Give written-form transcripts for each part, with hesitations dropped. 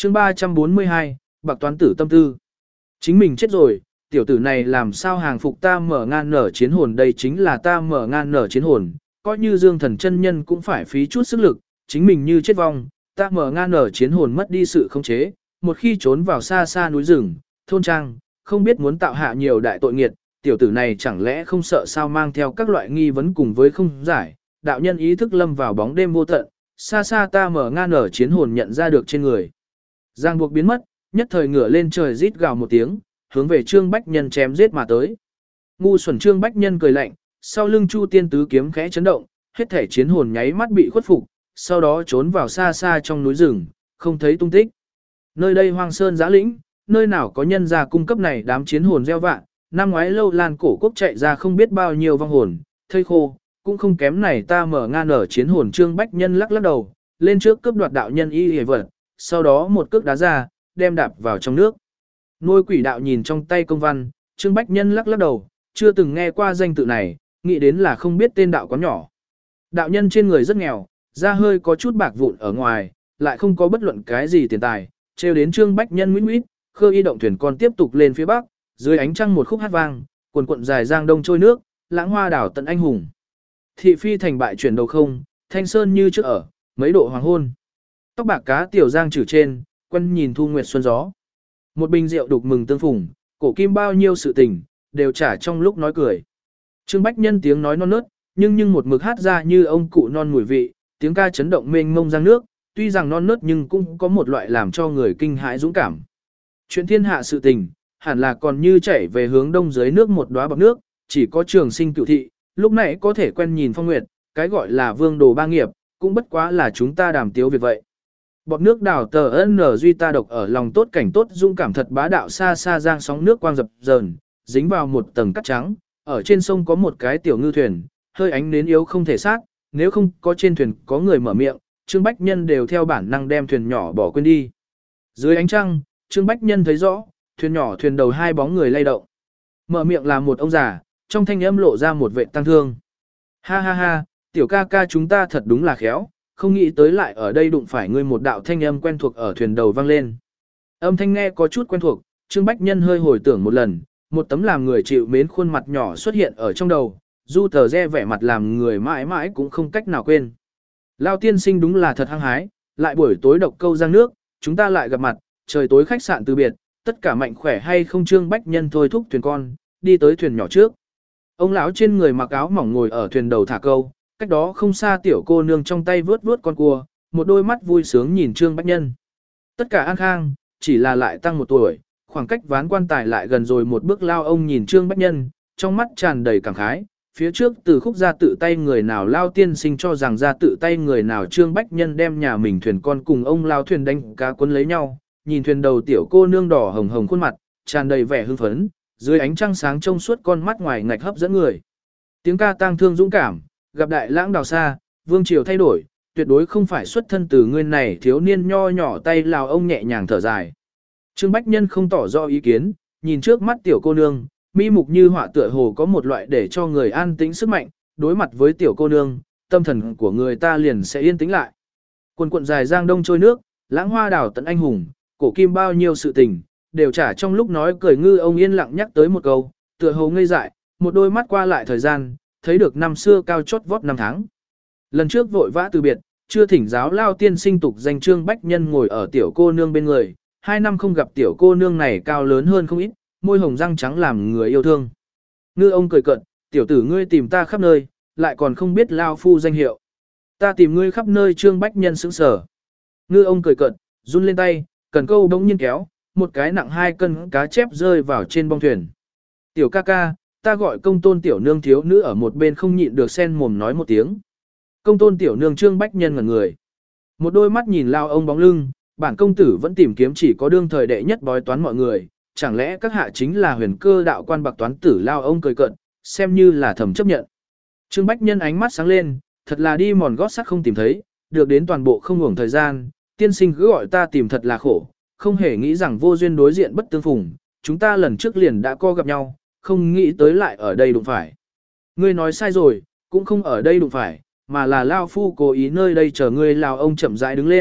chương 342, bạc toán tử tâm tư. Chính mình chết rồi, tiểu tử này làm sao hàng phục ta mở ngan nở chiến hồn, đây chính là ta mở ngan nở chiến hồn, coi như Dương Thần chân nhân cũng phải phí chút sức lực, chính mình như chết vong, ta mở ngan nở chiến hồn mất đi sự khống chế, một khi trốn vào xa xa núi rừng, thôn trang, không biết muốn tạo hạ nhiều đại tội nghiệt, tiểu tử này chẳng lẽ không sợ sao mang theo các loại nghi vấn cùng với không giải, đạo nhân ý thức lâm vào bóng đêm vô tận, xa xa ta mở ngan nở chiến hồn nhận ra được trên người. Giang buộc biến mất, nhất thời ngửa lên trời rít gào một tiếng, hướng về Trương Bách Nhân chém giết mà tới. Ngu xuẩn Trương Bách Nhân cười lạnh, sau lưng Chu Tiên tứ kiếm khẽ chấn động, hết thể chiến hồn nháy mắt bị khuất phục, sau đó trốn vào xa xa trong núi rừng, không thấy tung tích. Nơi đây hoang sơn giã lĩnh, nơi nào có nhân gia cung cấp này đám chiến hồn gieo vạ, năm ngoái lâu lan cổ quốc chạy ra không biết bao nhiêu vong hồn, thây khô, cũng không kém này ta mở ngan ở chiến hồn. Trương Bách Nhân lắc lắc đầu, lên trước cướp đoạt đạo nhân y hề vật, sau đó một cước đá ra, đem đạp vào trong nước. Nôi quỷ đạo nhìn trong tay công văn, Trương Bách Nhân lắc lắc đầu, chưa từng nghe qua danh tự này, nghĩ đến là không biết tên đạo quán nhỏ. Đạo nhân trên người rất nghèo, da hơi có chút bạc vụn ở ngoài, lại không có bất luận cái gì tiền tài, trêu đến Trương Bách Nhân nguyễn nguyễn, khơ y động thuyền con tiếp tục lên phía bắc, dưới ánh trăng một khúc hát vang, quần quận dài giang đông trôi nước, lãng hoa đảo tận anh hùng. Thị phi thành bại chuyển đầu không, thanh sơn như trước ở, mấy độ hoàng hôn. Tóc bạc cá tiểu giang trừ trên, quân nhìn thu nguyệt xuân gió. Một bình rượu đục mừng tương phùng, cổ kim bao nhiêu sự tình, đều trả trong lúc nói cười. Trương Bách Nhân tiếng nói non nớt, nhưng một mực hát ra như ông cụ non mùi vị, tiếng ca chấn động mênh mông giang nước, tuy rằng non nớt nhưng cũng có một loại làm cho người kinh hãi dũng cảm. Chuyện thiên hạ sự tình, hẳn là còn như chảy về hướng đông dưới nước một đóa bọt nước, chỉ có Trường Sinh Cửu thị, lúc nãy có thể quen nhìn phong nguyệt, cái gọi là vương đồ ba nghiệp, cũng bất quá là chúng ta đàm tiếu việc vậy. Bọt nước đảo tờ ân duy ta độc ở lòng tốt cảnh tốt dung cảm thật bá đạo, xa xa giang sóng nước quang dập dờn, dính vào một tầng cát trắng, ở trên sông có một cái tiểu ngư thuyền, hơi ánh nến yếu không thể sát, nếu không có trên thuyền có người mở miệng, Trương Bách Nhân đều theo bản năng đem thuyền nhỏ bỏ quên đi. Dưới ánh trăng, Trương Bách Nhân thấy rõ, thuyền nhỏ thuyền đầu hai bóng người lay động. Mở miệng là một ông già, trong thanh âm lộ ra một vệ tăng thương. Ha ha ha, tiểu ca ca chúng ta thật đúng là khéo, không nghĩ tới lại ở đây đụng phải ngươi. Một đạo thanh âm quen thuộc ở thuyền đầu vang lên. Âm thanh nghe có chút quen thuộc, Trương Bách Nhân hơi hồi tưởng một lần, một tấm làm người chịu mến khuôn mặt nhỏ xuất hiện ở trong đầu, du tờ re vẻ mặt làm người mãi mãi cũng không cách nào quên. Lao tiên sinh đúng là thật hăng hái, lại buổi tối độc câu giang nước, chúng ta lại gặp mặt, trời tối khách sạn từ biệt, tất cả mạnh khỏe hay không? Trương Bách Nhân thôi thúc thuyền con, đi tới thuyền nhỏ trước. Ông lão trên người mặc áo mỏng ngồi ở thuyền đầu thả câu, cách đó không xa tiểu cô nương trong tay vớt vớt con cua, một đôi mắt vui sướng nhìn Trương Bách Nhân. Tất cả an khang, chỉ là lại tăng một tuổi, khoảng cách ván quan tài lại gần rồi một bước. Lao ông nhìn Trương Bách Nhân, trong mắt tràn đầy cảm khái, phía trước từ khúc ra tự tay người nào, Lao tiên sinh cho rằng ra tự tay người nào. Trương Bách Nhân đem nhà mình thuyền con cùng ông Lao thuyền đánh cá quấn lấy nhau, nhìn thuyền đầu tiểu cô nương đỏ hồng hồng khuôn mặt, tràn đầy vẻ hưng phấn, dưới ánh trăng sáng trông suốt con mắt ngoài ngạch hấp dẫn người. Tiếng ca tang thương dũng cảm, gặp đại lãng đào xa, vương triều thay đổi, tuyệt đối không phải xuất thân từ ngươi này thiếu niên nho nhỏ. Tay Lào ông nhẹ nhàng thở dài. Trương Bách Nhân không tỏ rõ ý kiến, nhìn trước mắt tiểu cô nương, mi mục như họa, tựa hồ có một loại để cho người an tĩnh sức mạnh, đối mặt với tiểu cô nương, tâm thần của người ta liền sẽ yên tĩnh lại. Quần quận dài giang đông trôi nước, lãng hoa đảo tận anh hùng, cổ kim bao nhiêu sự tình, đều trả trong lúc nói cười. Ngư ông yên lặng nhắc tới một câu, tựa hồ ngây dại, một đôi mắt qua lại thời gian, thấy được năm xưa cao chót vót năm tháng. Lần trước vội vã từ biệt, chưa thỉnh giáo Lao tiên sinh tục danh. Trương Bách Nhân ngồi ở tiểu cô nương bên người, 2 năm không gặp tiểu cô nương này cao lớn hơn không ít, môi hồng răng trắng làm người yêu thương. Ngư ông cười cợt, tiểu tử ngươi tìm ta khắp nơi, lại còn không biết Lao phu danh hiệu. Ta tìm ngươi khắp nơi. Trương Bách Nhân sững sờ. Ngư ông cười cợt, run lên tay, cần câu đống nhiên kéo, một cái nặng 2 cân cá chép rơi vào trên bong thuyền. Tiểu ca ca, ta gọi Công tôn tiểu nương. Thiếu nữ ở một bên không nhịn được sen mồm nói một tiếng. Công tôn tiểu nương. Trương Bách Nhân ngẩn người. Một đôi mắt nhìn Lao ông bóng lưng, bản công tử vẫn tìm kiếm chỉ có đương thời đệ nhất bói toán mọi người, chẳng lẽ các hạ chính là huyền cơ đạo quan bạc toán tử? Lao ông cười cợt, xem như là thầm chấp nhận. Trương Bách Nhân ánh mắt sáng lên, thật là đi mòn gót sắt không tìm thấy, được đến toàn bộ không hưởng thời gian, tiên sinh cứ gọi ta tìm thật là khổ, không hề nghĩ rằng vô duyên đối diện bất tương phùng, chúng ta lần trước liền đã co gặp nhau, không nghĩ tới lại ở đây đụng phải. Ngươi nói sai rồi, cũng không ở đây đụng phải, mà là Lao phu cố ý nơi đây chờ ngươi. Lao ông chậm rãi đứng lên,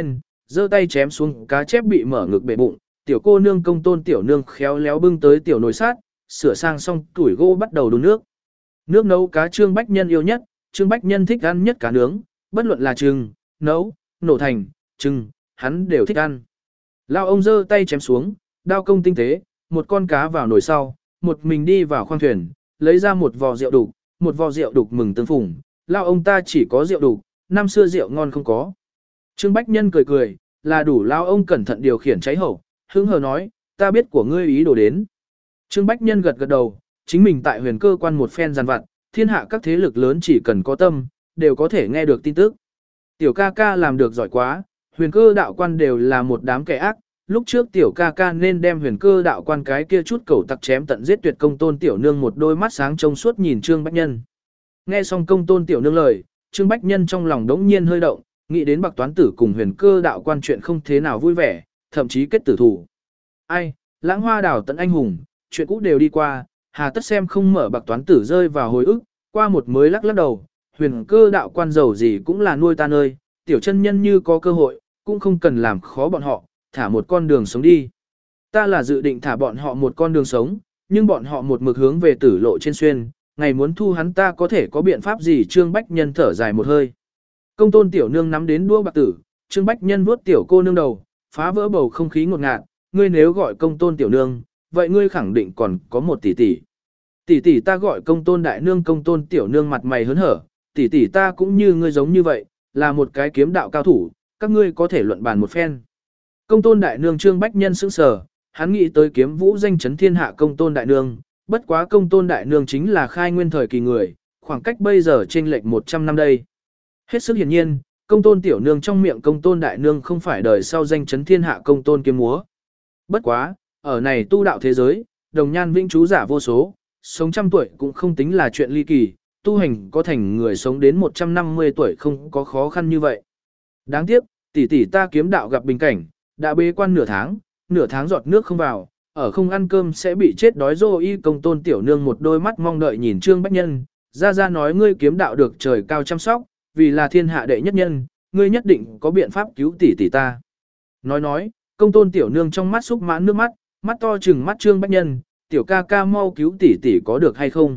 giơ tay chém xuống cá chép bị mở ngực bể bụng, tiểu cô nương Công Tôn tiểu nương khéo léo bưng tới tiểu nồi sát, sửa sang xong tuổi gỗ bắt đầu đun nước. Nước nấu cá Trương Bách Nhân yêu nhất, Trương Bách Nhân thích ăn nhất cá nướng, bất luận là trưng, nấu, nổ thành, trưng, hắn đều thích ăn. Lao ông giơ tay chém xuống, đao công tinh tế, một con cá vào nồi sau, một mình đi vào khoang thuyền, lấy ra một vò rượu đục mừng tương phùng. Lao ông ta chỉ có rượu đục, năm xưa rượu ngon không có. Trương Bách Nhân cười cười, là đủ. Lao ông cẩn thận điều khiển cháy hậu, hứng hờ nói, ta biết của ngươi ý đồ đến. Trương Bách Nhân gật gật đầu, chính mình tại huyền cơ quan một phen giàn vặt, thiên hạ các thế lực lớn chỉ cần có tâm, đều có thể nghe được tin tức. Tiểu ca ca làm được giỏi quá, huyền cơ đạo quan đều là một đám kẻ ác, lúc trước tiểu ca ca nên đem huyền cơ đạo quan cái kia chút cẩu tặc chém tận giết tuyệt. Công Tôn tiểu nương một đôi mắt sáng trông suốt nhìn Trương Bách Nhân. Nghe xong Công Tôn tiểu nương lời, Trương Bách Nhân trong lòng đống nhiên hơi động, nghĩ đến Bạc Toán Tử cùng huyền cơ đạo quan chuyện không thế nào vui vẻ, thậm chí kết tử thủ. Ai, lãng hoa đảo tận anh hùng, chuyện cũ đều đi qua, hà tất xem không mở. Bạc Toán Tử rơi vào hồi ức, qua một mới lắc lắc đầu, huyền cơ đạo quan giàu gì cũng là nuôi ta nơi, tiểu chân nhân như có cơ hội, cũng không cần làm khó bọn họ, thả một con đường sống đi. Ta là dự định thả bọn họ một con đường sống, nhưng bọn họ một mực hướng về tử lộ trên xuyên, ngày muốn thu hắn ta có thể có biện pháp gì? Trương Bách Nhân thở dài một hơi. Công Tôn tiểu nương nắm đến đũa bạc tử, Trương Bách Nhân vuốt tiểu cô nương đầu, phá vỡ bầu không khí ngột ngạt, ngươi nếu gọi Công Tôn tiểu nương, vậy ngươi khẳng định còn có một tỷ tỷ. Tỷ tỷ ta gọi Công Tôn đại nương. Công Tôn tiểu nương mặt mày hớn hở, tỷ tỷ ta cũng như ngươi giống như vậy, là một cái kiếm đạo cao thủ, các ngươi có thể luận bàn một phen. Công Tôn đại nương. Trương Bách Nhân sững sờ, hắn nghĩ tới kiếm vũ danh chấn thiên hạ Công Tôn đại nương, bất quá Công Tôn đại nương chính là khai nguyên thời kỳ người, khoảng cách bây giờ chênh lệch 100 năm đây. Hết sức hiển nhiên, Công Tôn tiểu nương trong miệng Công Tôn đại nương không phải đời sau danh chấn thiên hạ Công Tôn kiếm múa. Bất quá, ở này tu đạo thế giới, đồng nhan vĩnh chú giả vô số, sống trăm tuổi cũng không tính là chuyện ly kỳ, tu hành có thành người sống đến 150 tuổi không có khó khăn như vậy. Đáng tiếc, tỷ tỷ ta kiếm đạo gặp bình cảnh, đã bế quan nửa tháng giọt nước không vào, ở không ăn cơm sẽ bị chết đói rồi. Công Tôn tiểu nương một đôi mắt mong đợi nhìn Trương Bách Nhân, ra nói ngươi kiếm đạo được trời cao chăm sóc, vì là thiên hạ đệ nhất nhân, ngươi nhất định có biện pháp cứu tỷ tỷ ta. Nói, Công Tôn tiểu nương trong mắt xúc mãn nước mắt, mắt to trừng mắt Trương Bách Nhân, tiểu ca ca mau cứu tỷ tỷ có được hay không?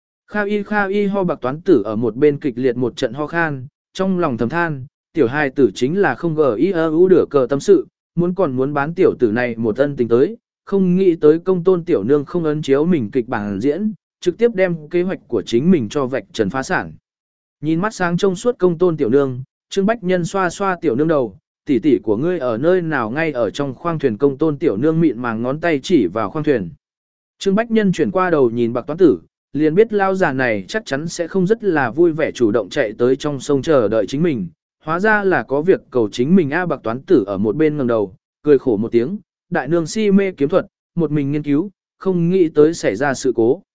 Kha y ho. Bạc Toán Tử ở một bên kịch liệt một trận ho khan, trong lòng thầm than, tiểu hài tử chính là không GIU đửa cờ tâm sự, muốn bán tiểu tử này một ân tình tới, không nghĩ tới Công Tôn tiểu nương không ấn chiếu mình kịch bản diễn, trực tiếp đem kế hoạch của chính mình cho vạch trần phá sản. Nhìn mắt sáng trông suốt Công Tôn tiểu nương, Trương Bách Nhân xoa xoa tiểu nương đầu, tỷ tỷ của ngươi ở nơi nào? Ngay ở trong khoang thuyền. Công Tôn tiểu nương mịn màng ngón tay chỉ vào khoang thuyền. Trương Bách Nhân chuyển qua đầu nhìn Bạc Toán Tử, liền biết lao già này chắc chắn sẽ không rất là vui vẻ chủ động chạy tới trong sông chờ đợi chính mình, hóa ra là có việc cầu chính mình. Bạc Toán Tử ở một bên ngẩng đầu, cười khổ một tiếng, đại nương si mê kiếm thuật, một mình nghiên cứu, không nghĩ tới xảy ra sự cố.